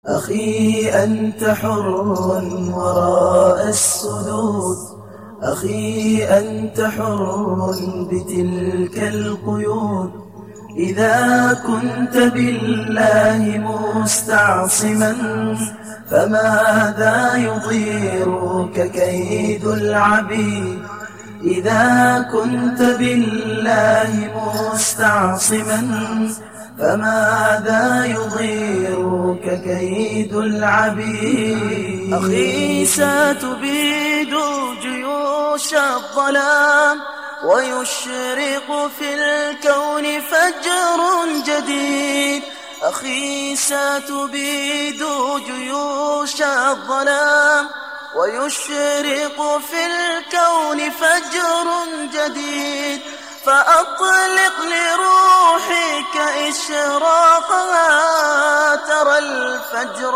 أخي أنت حر وراء السدود، أخي أنت حر بتلك القيود. إذا كنت بالله مستعصما فماذا يضيرك كيد العبيد؟ إذا كنت بالله مستعصما فماذا يضيرك كيد العبيد؟ أخي ستبيد جيوش الظلام ويشرق في الكون فجر جديد. أخي ستبيد جيوش الظلام ويشرق في الكون فجر جديد. فأطلق لروحك إشراقها، ترى الفجر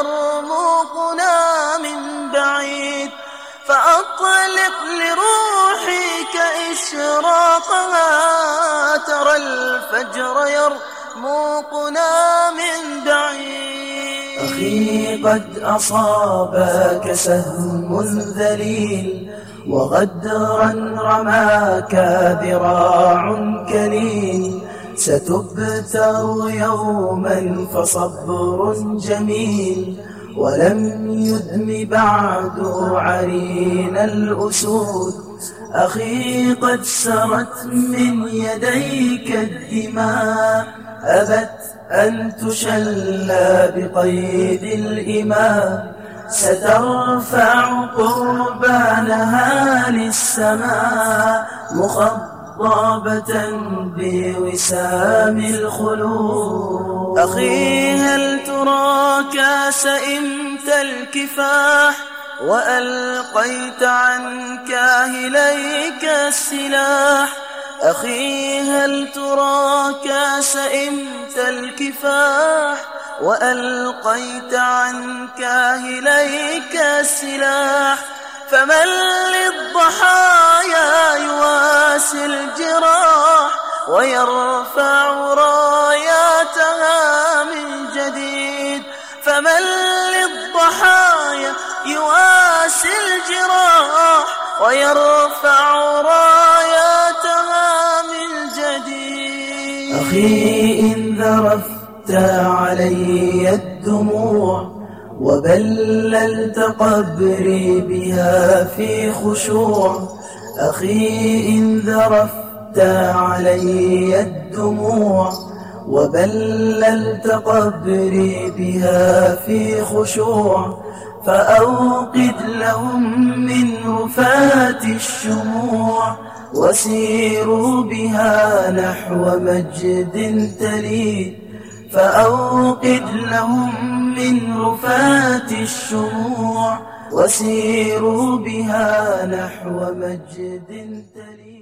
يرمقنا من بعيد. فأطلق لروحك إشراقها، ترى الفجر يرمقنا من بعيد. أخي قد أصابك سهم ذليل وغدرا رماك ذراع كليل. ستبتر يوما فصبر جميل، ولم يدم بعد عرين الأسود. أخي قد سرت من يديك الدماء، أبت أن تشلى بقيد الإماء. سترفع قربانها للسماء مخضبة بوسام الخلود. أخي هل تراك سئمت الكفاح وألقيت عن كاهليك السلاح؟ أخي هل تراك سئمت الكفاح وألقيت عن كاهليك السلاح؟ فمن للضحايا يواسي الجراح ويرفع راياتها من جديد. فمن للضحايا يواسي الجراح ويرفع راياتها من جديد. أخي إن ذرفت علي الدموع وبللت قبري بها في خشوع. أخي إن ذرفت علي الدموع وبللت قبري بها في خشوع. فأوقد لهم من رفات الشموع وسيروا بها نحو مجد تليد. فأوقد لهم من رفات الشموع وسيروا بها نحو مجد تليد.